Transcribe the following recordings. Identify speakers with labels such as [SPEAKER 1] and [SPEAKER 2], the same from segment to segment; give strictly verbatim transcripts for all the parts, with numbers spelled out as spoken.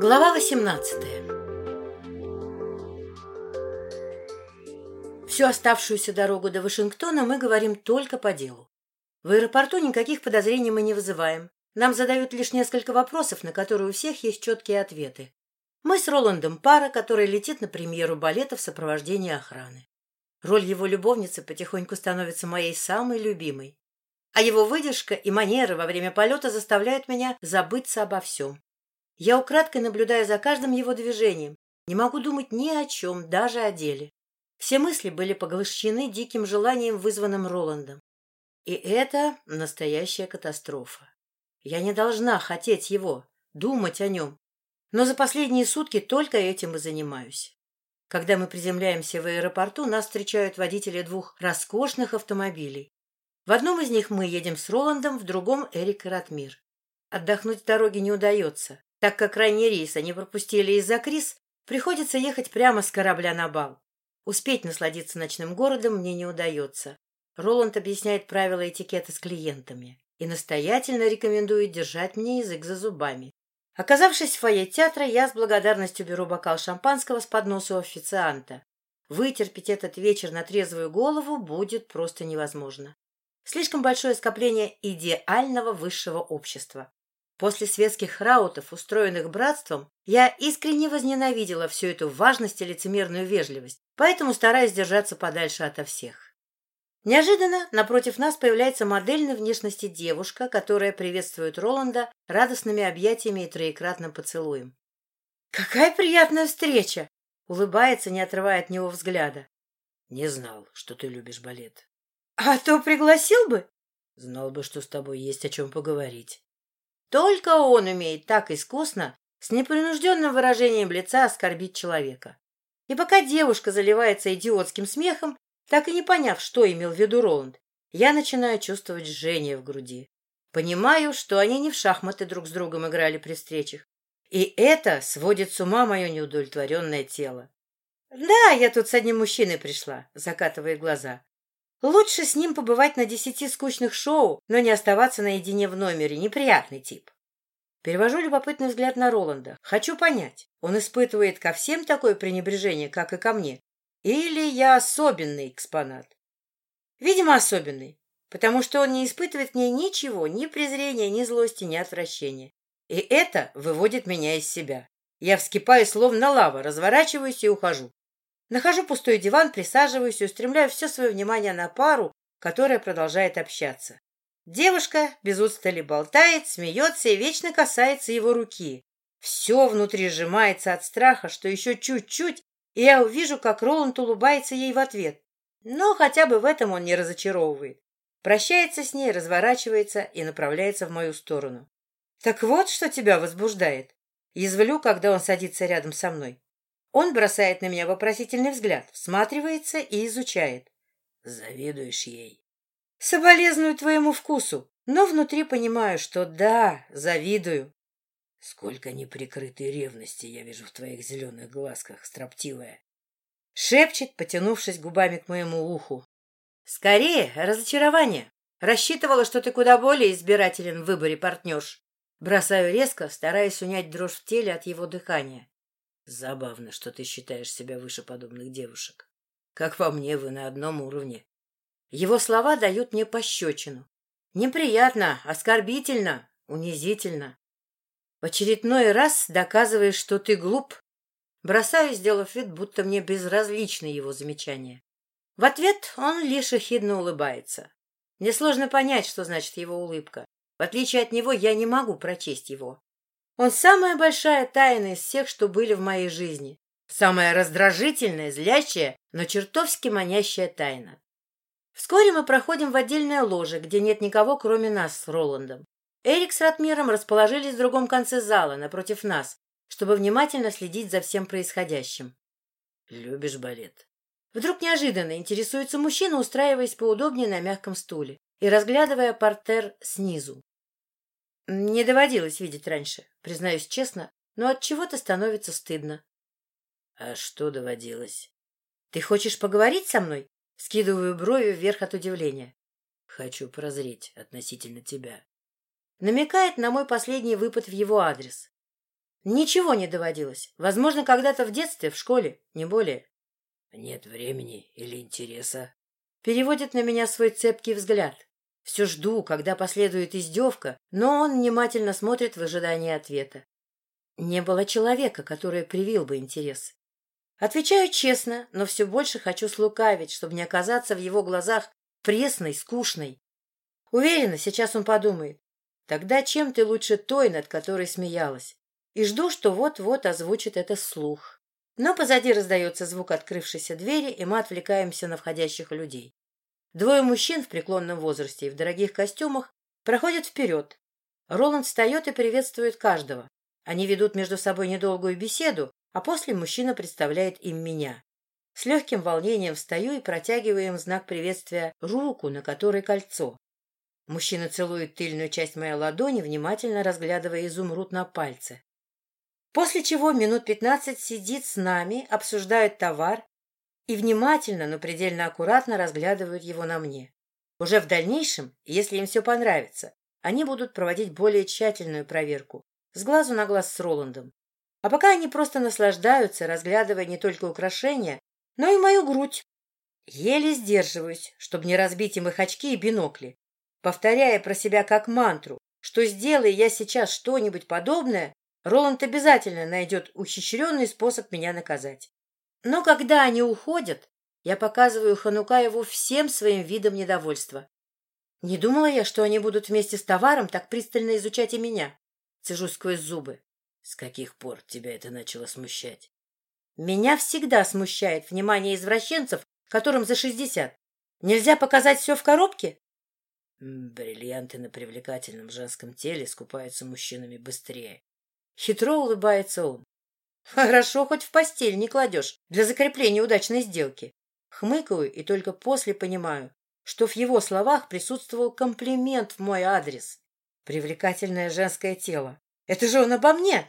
[SPEAKER 1] Глава восемнадцатая. Всю оставшуюся дорогу до Вашингтона мы говорим только по делу. В аэропорту никаких подозрений мы не вызываем. Нам задают лишь несколько вопросов, на которые у всех есть четкие ответы. Мы с Роландом пара, которая летит на премьеру балета в сопровождении охраны. Роль его любовницы потихоньку становится моей самой любимой. А его выдержка и манеры во время полета заставляют меня забыться обо всем. Я украдкой наблюдаю за каждым его движением, не могу думать ни о чем, даже о деле. Все мысли были поглощены диким желанием, вызванным Роландом. И это настоящая катастрофа. Я не должна хотеть его, думать о нем. Но за последние сутки только этим и занимаюсь. Когда мы приземляемся в аэропорту, нас встречают водители двух роскошных автомобилей. В одном из них мы едем с Роландом, в другом — Эрик и Ратмир. Отдохнуть в дороге не удается. Так как ранний рейс они пропустили из-за криз, приходится ехать прямо с корабля на бал. Успеть насладиться ночным городом мне не удается. Роланд объясняет правила этикета с клиентами и настоятельно рекомендует держать мне язык за зубами. Оказавшись в фойе театра, я с благодарностью беру бокал шампанского с подноса у официанта. Вытерпеть этот вечер на трезвую голову будет просто невозможно. Слишком большое скопление идеального высшего общества. После светских раутов, устроенных братством, я искренне возненавидела всю эту важность и лицемерную вежливость, поэтому стараюсь держаться подальше ото всех. Неожиданно напротив нас появляется модельной внешности девушка, которая приветствует Роланда радостными объятиями и троекратным поцелуем. «Какая приятная встреча!» — улыбается, не отрывая от него взгляда.
[SPEAKER 2] «Не знал, что ты любишь балет».
[SPEAKER 1] «А то пригласил бы?»
[SPEAKER 2] «Знал бы, что с тобой есть о чем поговорить».
[SPEAKER 1] Только он умеет так искусно, с непринужденным выражением лица оскорбить человека. И пока девушка заливается идиотским смехом, так и не поняв, что имел в виду Роланд, я начинаю чувствовать жжение в груди. Понимаю, что они не в шахматы друг с другом играли при встречах. И это сводит с ума мое неудовлетворенное тело. «Да, я тут с одним мужчиной пришла», — закатывая глаза. «Лучше с ним побывать на десяти скучных шоу, но не оставаться наедине в номере. Неприятный тип». Перевожу любопытный взгляд на Роланда. Хочу понять, он испытывает ко всем такое пренебрежение, как и ко мне? Или я особенный экспонат? Видимо, особенный, потому что он не испытывает к ней ничего, ни презрения, ни злости, ни отвращения. И это выводит меня из себя. Я вскипаю, словно лава, разворачиваюсь и ухожу. Нахожу пустой диван, присаживаюсь и устремляю все свое внимание на пару, которая продолжает общаться. Девушка без устали болтает, смеется и вечно касается его руки. Все внутри сжимается от страха, что еще чуть-чуть, и я увижу, как Роланд улыбается ей в ответ. Но хотя бы в этом он не разочаровывает. Прощается с ней, разворачивается и направляется в мою сторону. «Так вот, что тебя возбуждает?» Язвлю, когда он садится рядом со мной. Он бросает на меня вопросительный взгляд, всматривается и изучает.
[SPEAKER 2] «Завидуешь ей?»
[SPEAKER 1] «Соболезную твоему вкусу, но внутри понимаю, что да, завидую».
[SPEAKER 2] «Сколько неприкрытой ревности я вижу в твоих зеленых глазках, строптивая!»
[SPEAKER 1] Шепчет, потянувшись губами к моему уху. «Скорее, разочарование. Рассчитывала, что ты куда более избирателен в выборе партнерш». Бросаю резко, стараясь унять дрожь в теле от его дыхания.
[SPEAKER 2] «Забавно, что ты считаешь себя выше подобных девушек. Как по мне, вы на одном уровне».
[SPEAKER 1] Его слова дают мне пощечину. Неприятно, оскорбительно, унизительно. В очередной раз доказываешь, что ты глуп. Бросаю, сделав вид, будто мне безразличны его замечания. В ответ он лишь ехидно улыбается. Мне сложно понять, что значит его улыбка. В отличие от него, я не могу прочесть его. Он самая большая тайна из всех, что были в моей жизни. Самая раздражительная, злящая, но чертовски манящая тайна. Вскоре мы проходим в отдельное ложе, где нет никого, кроме нас с Роландом. Эрик с Ратмиром расположились в другом конце зала, напротив нас, чтобы внимательно следить за всем происходящим.
[SPEAKER 2] «Любишь балет?»
[SPEAKER 1] Вдруг неожиданно интересуется мужчина, устраиваясь поудобнее на мягком стуле и разглядывая партер снизу. Не доводилось видеть раньше, признаюсь честно, но от чего-то становится стыдно.
[SPEAKER 2] «А что доводилось?»
[SPEAKER 1] «Ты хочешь поговорить со мной?» Скидываю брови вверх от удивления.
[SPEAKER 2] «Хочу прозреть относительно тебя».
[SPEAKER 1] Намекает на мой последний выпад в его адрес. Ничего не доводилось. Возможно, когда-то в детстве, в школе, не более.
[SPEAKER 2] Нет времени или интереса?
[SPEAKER 1] Переводит на меня свой цепкий взгляд. Все жду, когда последует издевка, но он внимательно смотрит в ожидании ответа. Не было человека, который привил бы интерес. Отвечаю честно, но все больше хочу слукавить, чтобы не оказаться в его глазах пресной, скучной. Уверена, сейчас он подумает. Тогда чем ты лучше той, над которой смеялась? И жду, что вот-вот озвучит это вслух. Но позади раздается звук открывшейся двери, и мы отвлекаемся на входящих людей. Двое мужчин в преклонном возрасте и в дорогих костюмах проходят вперед. Роланд встает и приветствует каждого. Они ведут между собой недолгую беседу, а после мужчина представляет им меня. С легким волнением встаю и протягиваю им в знак приветствия руку, на которой кольцо. Мужчина целует тыльную часть моей ладони, внимательно разглядывая изумруд на пальце. После чего минут пятнадцать сидит с нами, обсуждает товар и внимательно, но предельно аккуратно разглядывают его на мне. Уже в дальнейшем, если им все понравится, они будут проводить более тщательную проверку, с глазу на глаз с Роландом. А пока они просто наслаждаются, разглядывая не только украшения, но и мою грудь. Еле сдерживаюсь, чтобы не разбить им их очки и бинокли, повторяя про себя как мантру, что, сделая я сейчас что-нибудь подобное, Роланд обязательно найдет ухищренный способ меня наказать. Но когда они уходят, я показываю Ханукаеву всем своим видом недовольства. Не думала я, что они будут вместе с товаром так пристально изучать и меня. Цежу сквозь зубы.
[SPEAKER 2] С каких пор тебя это начало смущать?
[SPEAKER 1] Меня всегда смущает внимание извращенцев, которым за шестьдесят. Нельзя показать все в коробке?
[SPEAKER 2] Бриллианты на привлекательном женском теле скупаются мужчинами быстрее.
[SPEAKER 1] Хитро улыбается он. Хорошо, хоть в постель не кладешь для закрепления удачной сделки. Хмыкаю и только после понимаю, что в его словах присутствовал комплимент в мой адрес. Привлекательное женское тело. Это же он обо мне.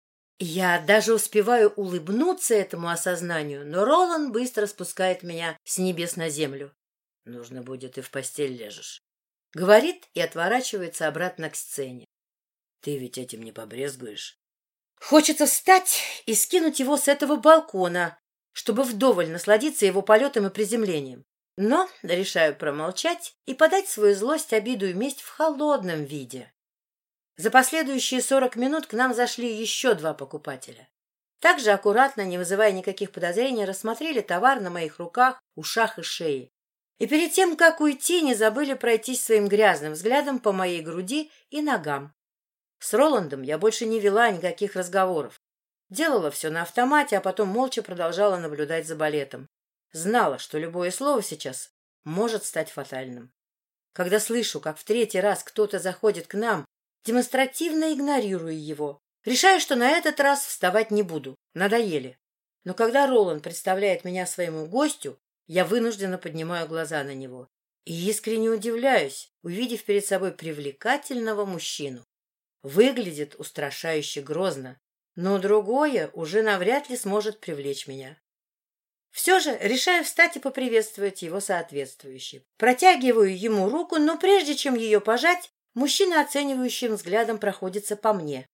[SPEAKER 1] Я даже успеваю улыбнуться этому осознанию, но Роланд быстро спускает меня с небес на землю.
[SPEAKER 2] Нужно будет, и в постель ляжешь.
[SPEAKER 1] Говорит и отворачивается обратно к сцене.
[SPEAKER 2] Ты ведь этим не побрезгуешь?
[SPEAKER 1] Хочется встать и скинуть его с этого балкона, чтобы вдоволь насладиться его полетом и приземлением. Но решаю промолчать и подать свою злость, обиду и месть в холодном виде. За последующие сорок минут к нам зашли еще два покупателя. Также аккуратно, не вызывая никаких подозрений, рассмотрели товар на моих руках, ушах и шее. И перед тем, как уйти, не забыли пройтись своим грязным взглядом по моей груди и ногам. С Роландом я больше не вела никаких разговоров. Делала все на автомате, а потом молча продолжала наблюдать за балетом. Знала, что любое слово сейчас может стать фатальным. Когда слышу, как в третий раз кто-то заходит к нам, демонстративно игнорируя его, решаю, что на этот раз вставать не буду, надоели. Но когда Роланд представляет меня своему гостю, я вынужденно поднимаю глаза на него и искренне удивляюсь, увидев перед собой привлекательного мужчину. Выглядит устрашающе грозно, но другое уже навряд ли сможет привлечь меня. Все же решаю встать и поприветствовать его соответствующе. Протягиваю ему руку, но прежде чем ее пожать, мужчина оценивающим взглядом проходится по мне.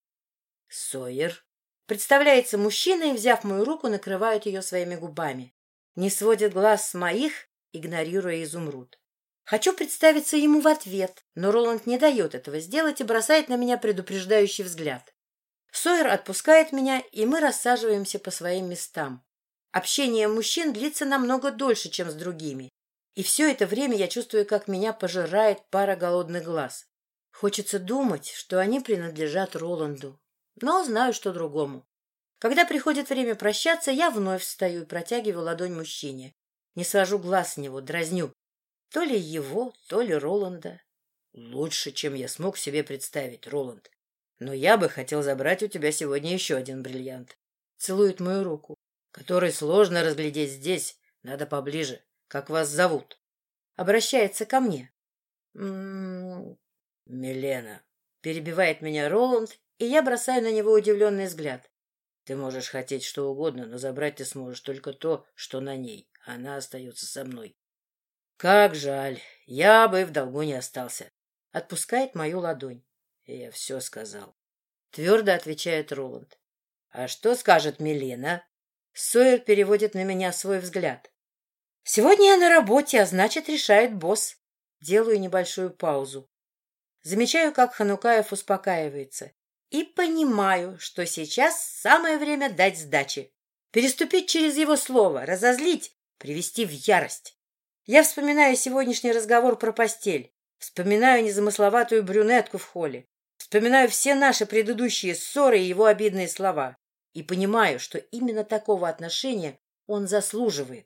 [SPEAKER 2] Сойер.
[SPEAKER 1] Представляется мужчина и, взяв мою руку, накрывает ее своими губами. Не сводит глаз с моих, игнорируя изумруд. Хочу представиться ему в ответ, но Роланд не дает этого сделать и бросает на меня предупреждающий взгляд. Сойер отпускает меня, и мы рассаживаемся по своим местам. Общение мужчин длится намного дольше, чем с другими. И все это время я чувствую, как меня пожирает пара голодных глаз. Хочется думать, что они принадлежат Роланду, но знаю, что другому. Когда приходит время прощаться, я вновь встаю и протягиваю ладонь мужчине. Не свожу глаз с него, дразню. То ли его, то ли Роланда.
[SPEAKER 2] Лучше, чем я смог себе представить, Роланд. Но я бы хотел забрать у тебя сегодня еще один бриллиант.
[SPEAKER 1] Целует мою руку.
[SPEAKER 2] Который сложно разглядеть здесь. Надо поближе. Как вас зовут?
[SPEAKER 1] Обращается ко мне.
[SPEAKER 2] М-м-м... Милена.
[SPEAKER 1] Перебивает меня Роланд, и я бросаю на него удивленный взгляд.
[SPEAKER 2] Ты можешь хотеть что угодно, но забрать ты сможешь только то, что на ней. Она остается со мной. Как жаль. Я бы в долгу не остался.
[SPEAKER 1] Отпускает мою ладонь.
[SPEAKER 2] Я все сказал.
[SPEAKER 1] Твердо отвечает Роланд.
[SPEAKER 2] А что скажет Милена? Сойер переводит на меня свой взгляд.
[SPEAKER 1] Сегодня я на работе, а значит, решает босс. Делаю небольшую паузу. Замечаю, как Ханукаев успокаивается. И понимаю, что сейчас самое время дать сдачи. Переступить через его слово, разозлить, привести в ярость. Я вспоминаю сегодняшний разговор про постель. Вспоминаю незамысловатую брюнетку в холле. Вспоминаю все наши предыдущие ссоры и его обидные слова. И понимаю, что именно такого отношения он заслуживает.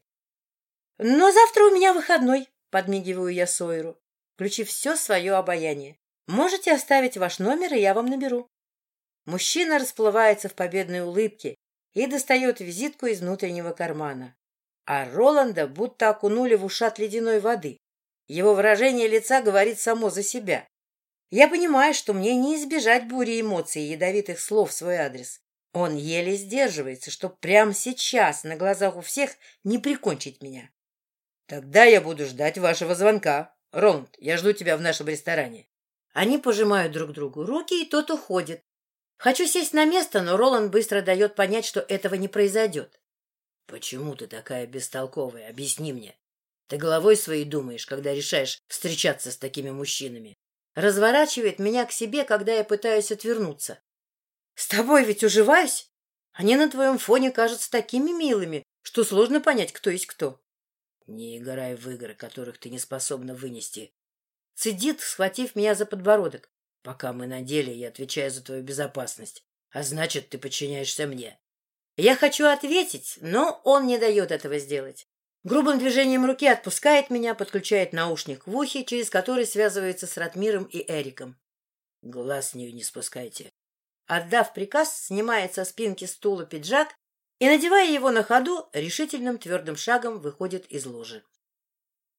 [SPEAKER 1] Но завтра у меня выходной, подмигиваю я Сойеру, включив все свое обаяние. Можете оставить ваш номер, и я вам наберу. Мужчина расплывается в победной улыбке и достает визитку из внутреннего кармана. А Роланда будто окунули в ушат ледяной воды. Его выражение лица говорит само за себя. Я понимаю, что мне не избежать бури эмоций и ядовитых слов в свой адрес. Он еле сдерживается, чтобы прямо сейчас на глазах у всех не прикончить меня.
[SPEAKER 2] Тогда я буду ждать вашего звонка. Роланд, я жду тебя в нашем ресторане.
[SPEAKER 1] Они пожимают друг другу руки, и тот уходит. Хочу сесть на место, но Роланд быстро дает понять, что этого не произойдет.
[SPEAKER 2] Почему ты такая бестолковая? Объясни мне. Ты головой своей думаешь, когда решаешь встречаться с такими мужчинами.
[SPEAKER 1] Разворачивает меня к себе, когда я пытаюсь отвернуться. С тобой ведь уживаюсь? Они на твоем фоне кажутся такими милыми, что сложно понять, кто есть кто.
[SPEAKER 2] Не играй в игры, которых ты не способна вынести.
[SPEAKER 1] Цедит, схватив меня за подбородок.
[SPEAKER 2] Пока мы на деле, я отвечаю за твою безопасность. А значит, ты подчиняешься мне.
[SPEAKER 1] Я хочу ответить, но он не дает этого сделать. Грубым движением руки отпускает меня, подключает наушник в ухе, через который связывается с Ратмиром и Эриком.
[SPEAKER 2] Глаз с нее не спускайте.
[SPEAKER 1] Отдав приказ, снимает со спинки стула пиджак и, надевая его на ходу, решительным твердым шагом выходит из ложи.